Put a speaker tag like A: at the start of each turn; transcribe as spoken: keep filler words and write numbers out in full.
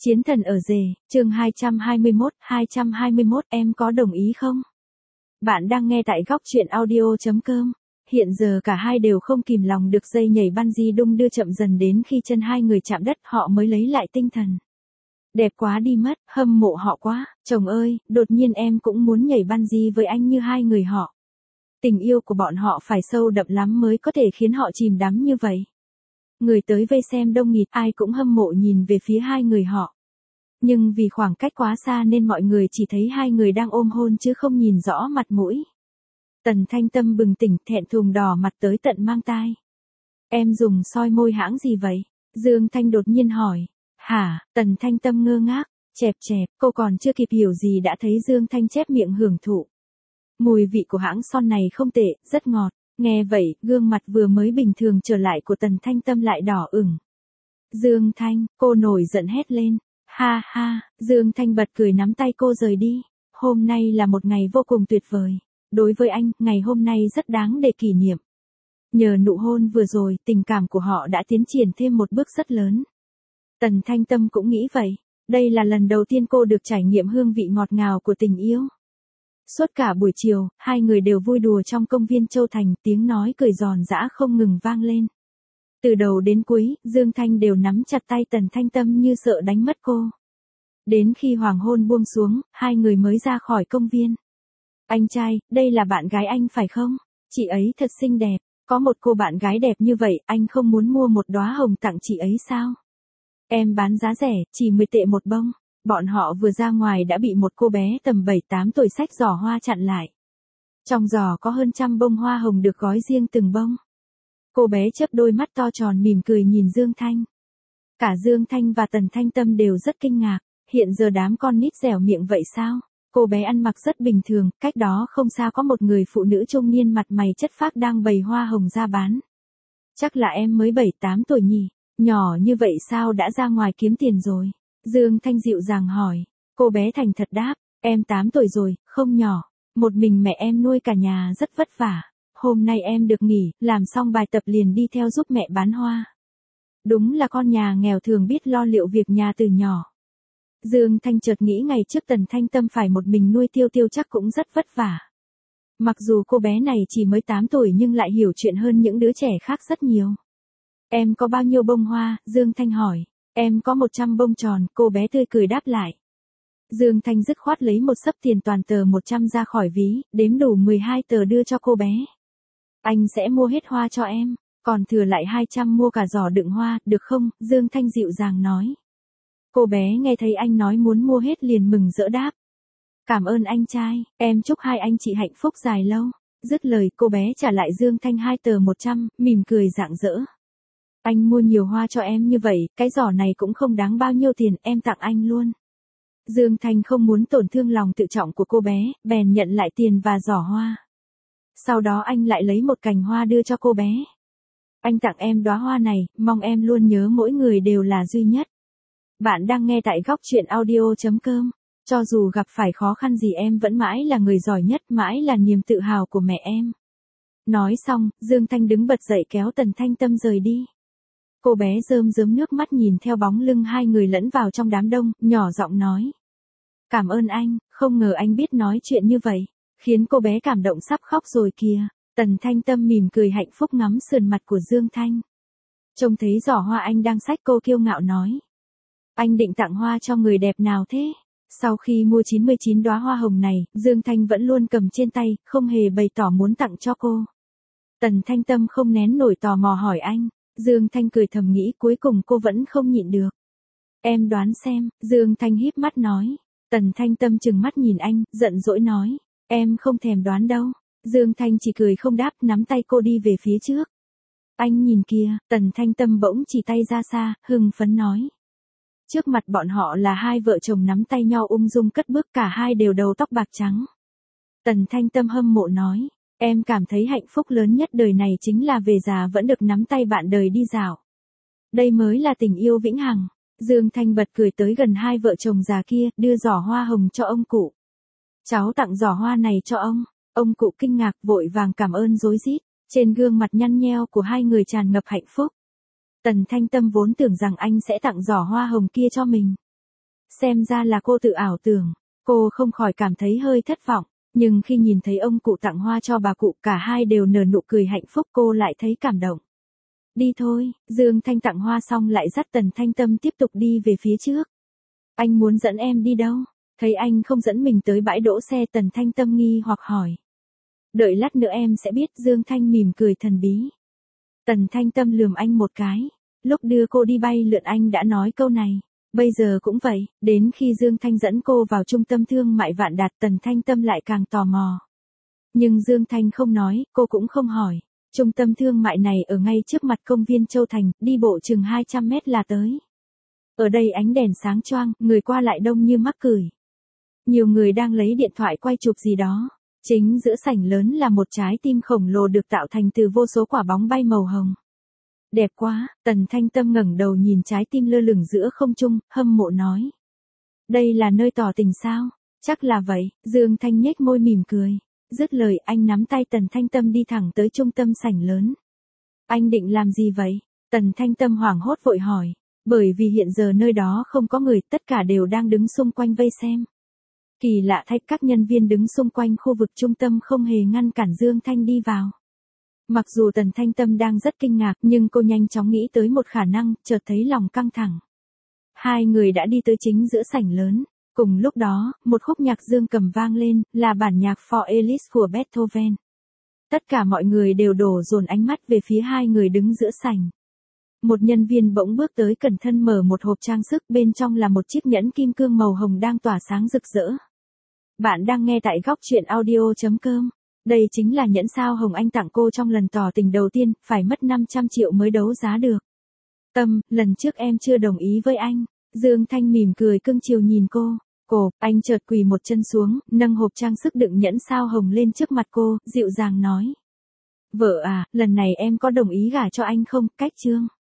A: Chiến thần ở rể, chương hai trăm hai mươi mốt, hai trăm hai mươi mốt em có đồng ý không? Bạn đang nghe tại góc truyện audio chấm com. Hiện giờ cả hai đều không kìm lòng được dây nhảy bungee đung đưa chậm dần đến khi chân hai người chạm đất họ mới lấy lại tinh thần. Đẹp quá đi mất, hâm mộ họ quá, chồng ơi, đột nhiên em cũng muốn nhảy bungee với anh như hai người họ. Tình yêu của bọn họ phải sâu đậm lắm mới có thể khiến họ chìm đắm như vậy. Người tới vây xem đông nghịt, ai cũng hâm mộ nhìn về phía hai người họ. Nhưng vì khoảng cách quá xa nên mọi người chỉ thấy hai người đang ôm hôn chứ không nhìn rõ mặt mũi. Tần Thanh Tâm bừng tỉnh thẹn thùng đỏ mặt tới tận mang tai. Em dùng soi môi hãng gì vậy? Dương Thanh đột nhiên hỏi. Hả? Tần Thanh Tâm ngơ ngác, chẹp chẹp, cô còn chưa kịp hiểu gì đã thấy Dương Thanh chép miệng hưởng thụ. Mùi vị của hãng son này không tệ, rất ngọt. Nghe vậy, gương mặt vừa mới bình thường trở lại của Tần Thanh Tâm lại đỏ ửng. Dương Thanh, cô nổi giận hét lên. Ha ha, Dương Thanh bật cười nắm tay cô rời đi. Hôm nay là một ngày vô cùng tuyệt vời. Đối với anh, ngày hôm nay rất đáng để kỷ niệm. Nhờ nụ hôn vừa rồi, tình cảm của họ đã tiến triển thêm một bước rất lớn. Tần Thanh Tâm cũng nghĩ vậy. Đây là lần đầu tiên cô được trải nghiệm hương vị ngọt ngào của tình yêu. Suốt cả buổi chiều, hai người đều vui đùa trong công viên Châu Thành, tiếng nói cười giòn giã không ngừng vang lên. Từ đầu đến cuối, Dương Thanh đều nắm chặt tay Tần Thanh Tâm như sợ đánh mất cô. Đến khi hoàng hôn buông xuống, hai người mới ra khỏi công viên. Anh trai, đây là bạn gái anh phải không? Chị ấy thật xinh đẹp, có một cô bạn gái đẹp như vậy, anh không muốn mua một đóa hồng tặng chị ấy sao? Em bán giá rẻ, chỉ mười tệ một bông. Bọn họ vừa ra ngoài đã bị một cô bé tầm bảy tám tuổi xách giỏ hoa chặn lại. Trong giỏ có hơn trăm bông hoa hồng được gói riêng từng bông. Cô bé chớp đôi mắt to tròn mỉm cười nhìn Dương Thanh. Cả Dương Thanh và Tần Thanh Tâm đều rất kinh ngạc, hiện giờ đám con nít dẻo miệng vậy sao? Cô bé ăn mặc rất bình thường, cách đó không xa có một người phụ nữ trung niên mặt mày chất phác đang bày hoa hồng ra bán. Chắc là em mới bảy tám tuổi nhỉ, nhỏ như vậy sao đã ra ngoài kiếm tiền rồi? Dương Thanh dịu dàng hỏi. Cô bé thành thật đáp, em tám tuổi rồi, không nhỏ. Một mình mẹ em nuôi cả nhà rất vất vả. Hôm nay em được nghỉ, làm xong bài tập liền đi theo giúp mẹ bán hoa. Đúng là con nhà nghèo thường biết lo liệu việc nhà từ nhỏ. Dương Thanh chợt nghĩ ngày trước Tần Thanh Tâm phải một mình nuôi Tiêu Tiêu chắc cũng rất vất vả. Mặc dù cô bé này chỉ mới tám tuổi nhưng lại hiểu chuyện hơn những đứa trẻ khác rất nhiều. Em có bao nhiêu bông hoa? Dương Thanh hỏi. Em có một trăm bông tròn, cô bé tươi cười đáp lại. Dương Thanh dứt khoát lấy một xấp tiền toàn tờ một trăm ra khỏi ví, đếm đủ mười hai tờ đưa cho cô bé. Anh sẽ mua hết hoa cho em, còn thừa lại hai trăm mua cả giỏ đựng hoa, được không? Dương Thanh dịu dàng nói. Cô bé nghe thấy anh nói muốn mua hết liền mừng rỡ đáp. Cảm ơn anh trai, em chúc hai anh chị hạnh phúc dài lâu. Dứt lời cô bé trả lại Dương Thanh hai tờ một trăm, mỉm cười rạng rỡ. Anh mua nhiều hoa cho em như vậy, cái giỏ này cũng không đáng bao nhiêu tiền, em tặng anh luôn. Dương Thanh không muốn tổn thương lòng tự trọng của cô bé, bèn nhận lại tiền và giỏ hoa. Sau đó anh lại lấy một cành hoa đưa cho cô bé. Anh tặng em đóa hoa này, mong em luôn nhớ mỗi người đều là duy nhất. Bạn đang nghe tại góc truyện audio chấm com. Cho dù gặp phải khó khăn gì em vẫn mãi là người giỏi nhất, mãi là niềm tự hào của mẹ em. Nói xong, Dương Thanh đứng bật dậy kéo Tần Thanh Tâm rời đi. Cô bé rơm rớm nước mắt nhìn theo bóng lưng hai người lẫn vào trong đám đông, nhỏ giọng nói. Cảm ơn anh, không ngờ anh biết nói chuyện như vậy, khiến cô bé cảm động sắp khóc rồi kìa. Tần Thanh Tâm mỉm cười hạnh phúc ngắm sườn mặt của Dương Thanh. Trông thấy giỏ hoa anh đang xách cô kiêu ngạo nói. Anh định tặng hoa cho người đẹp nào thế? Sau khi mua chín mươi chín đóa hoa hồng này, Dương Thanh vẫn luôn cầm trên tay, không hề bày tỏ muốn tặng cho cô. Tần Thanh Tâm không nén nổi tò mò hỏi anh. Dương Thanh cười thầm nghĩ cuối cùng cô vẫn không nhịn được. Em đoán xem, Dương Thanh híp mắt nói. Tần Thanh Tâm chừng mắt nhìn anh, giận dỗi nói. Em không thèm đoán đâu. Dương Thanh chỉ cười không đáp, nắm tay cô đi về phía trước. Anh nhìn kìa, Tần Thanh Tâm bỗng chỉ tay ra xa, hưng phấn nói. Trước mặt bọn họ là hai vợ chồng nắm tay nhau ung dung cất bước, cả hai đều đầu tóc bạc trắng. Tần Thanh Tâm hâm mộ nói. Em cảm thấy hạnh phúc lớn nhất đời này chính là về già vẫn được nắm tay bạn đời đi dạo. Đây mới là tình yêu vĩnh hằng. Dương Thanh bật cười tới gần hai vợ chồng già kia, đưa giỏ hoa hồng cho ông cụ. Cháu tặng giỏ hoa này cho ông. Ông cụ kinh ngạc vội vàng cảm ơn rối rít. Trên gương mặt nhăn nheo của hai người tràn ngập hạnh phúc. Tần Thanh Tâm vốn tưởng rằng anh sẽ tặng giỏ hoa hồng kia cho mình. Xem ra là cô tự ảo tưởng. Cô không khỏi cảm thấy hơi thất vọng. Nhưng khi nhìn thấy ông cụ tặng hoa cho bà cụ, cả hai đều nở nụ cười hạnh phúc, cô lại thấy cảm động. Đi thôi, Dương Thanh tặng hoa xong lại dắt Tần Thanh Tâm tiếp tục đi về phía trước. Anh muốn dẫn em đi đâu? Thấy anh không dẫn mình tới bãi đỗ xe, Tần Thanh Tâm nghi hoặc hỏi. Đợi lát nữa em sẽ biết, Dương Thanh mỉm cười thần bí. Tần Thanh Tâm lườm anh một cái. Lúc đưa cô đi bay lượn anh đã nói câu này. Bây giờ cũng vậy, đến khi Dương Thanh dẫn cô vào trung tâm thương mại Vạn Đạt, Tần Thanh Tâm lại càng tò mò. Nhưng Dương Thanh không nói, cô cũng không hỏi. Trung tâm thương mại này ở ngay trước mặt công viên Châu Thành, đi bộ chừng hai trăm mét là tới. Ở đây ánh đèn sáng choang, người qua lại đông như mắc cười. Nhiều người đang lấy điện thoại quay chụp gì đó. Chính giữa sảnh lớn là một trái tim khổng lồ được tạo thành từ vô số quả bóng bay màu hồng. Đẹp quá, Tần Thanh Tâm ngẩng đầu nhìn trái tim lơ lửng giữa không trung, hâm mộ nói. Đây là nơi tỏ tình sao? Chắc là vậy, Dương Thanh nhếch môi mỉm cười. Dứt lời anh nắm tay Tần Thanh Tâm đi thẳng tới trung tâm sảnh lớn. Anh định làm gì vậy? Tần Thanh Tâm hoảng hốt vội hỏi. Bởi vì hiện giờ nơi đó không có người, tất cả đều đang đứng xung quanh vây xem. Kỳ lạ thay, các nhân viên đứng xung quanh khu vực trung tâm không hề ngăn cản Dương Thanh đi vào. Mặc dù Tần Thanh Tâm đang rất kinh ngạc, nhưng cô nhanh chóng nghĩ tới một khả năng, chợt thấy lòng căng thẳng. Hai người đã đi tới chính giữa sảnh lớn. Cùng lúc đó, một khúc nhạc dương cầm vang lên, là bản nhạc For Elise của Beethoven. Tất cả mọi người đều đổ dồn ánh mắt về phía hai người đứng giữa sảnh. Một nhân viên bỗng bước tới, cẩn thận mở một hộp trang sức, bên trong là một chiếc nhẫn kim cương màu hồng đang tỏa sáng rực rỡ. Bạn đang nghe tại góc truyện audio chấm com. Đây chính là nhẫn sao hồng anh tặng cô trong lần tỏ tình đầu tiên, phải mất năm trăm triệu mới đấu giá được. Tâm, lần trước em chưa đồng ý với anh. Dương Thanh mỉm cười cưng chiều nhìn cô. Cô, anh chợt quỳ một chân xuống, nâng hộp trang sức đựng nhẫn sao hồng lên trước mặt cô, dịu dàng nói. Vợ à, lần này em có đồng ý gả cho anh không? Cách chương.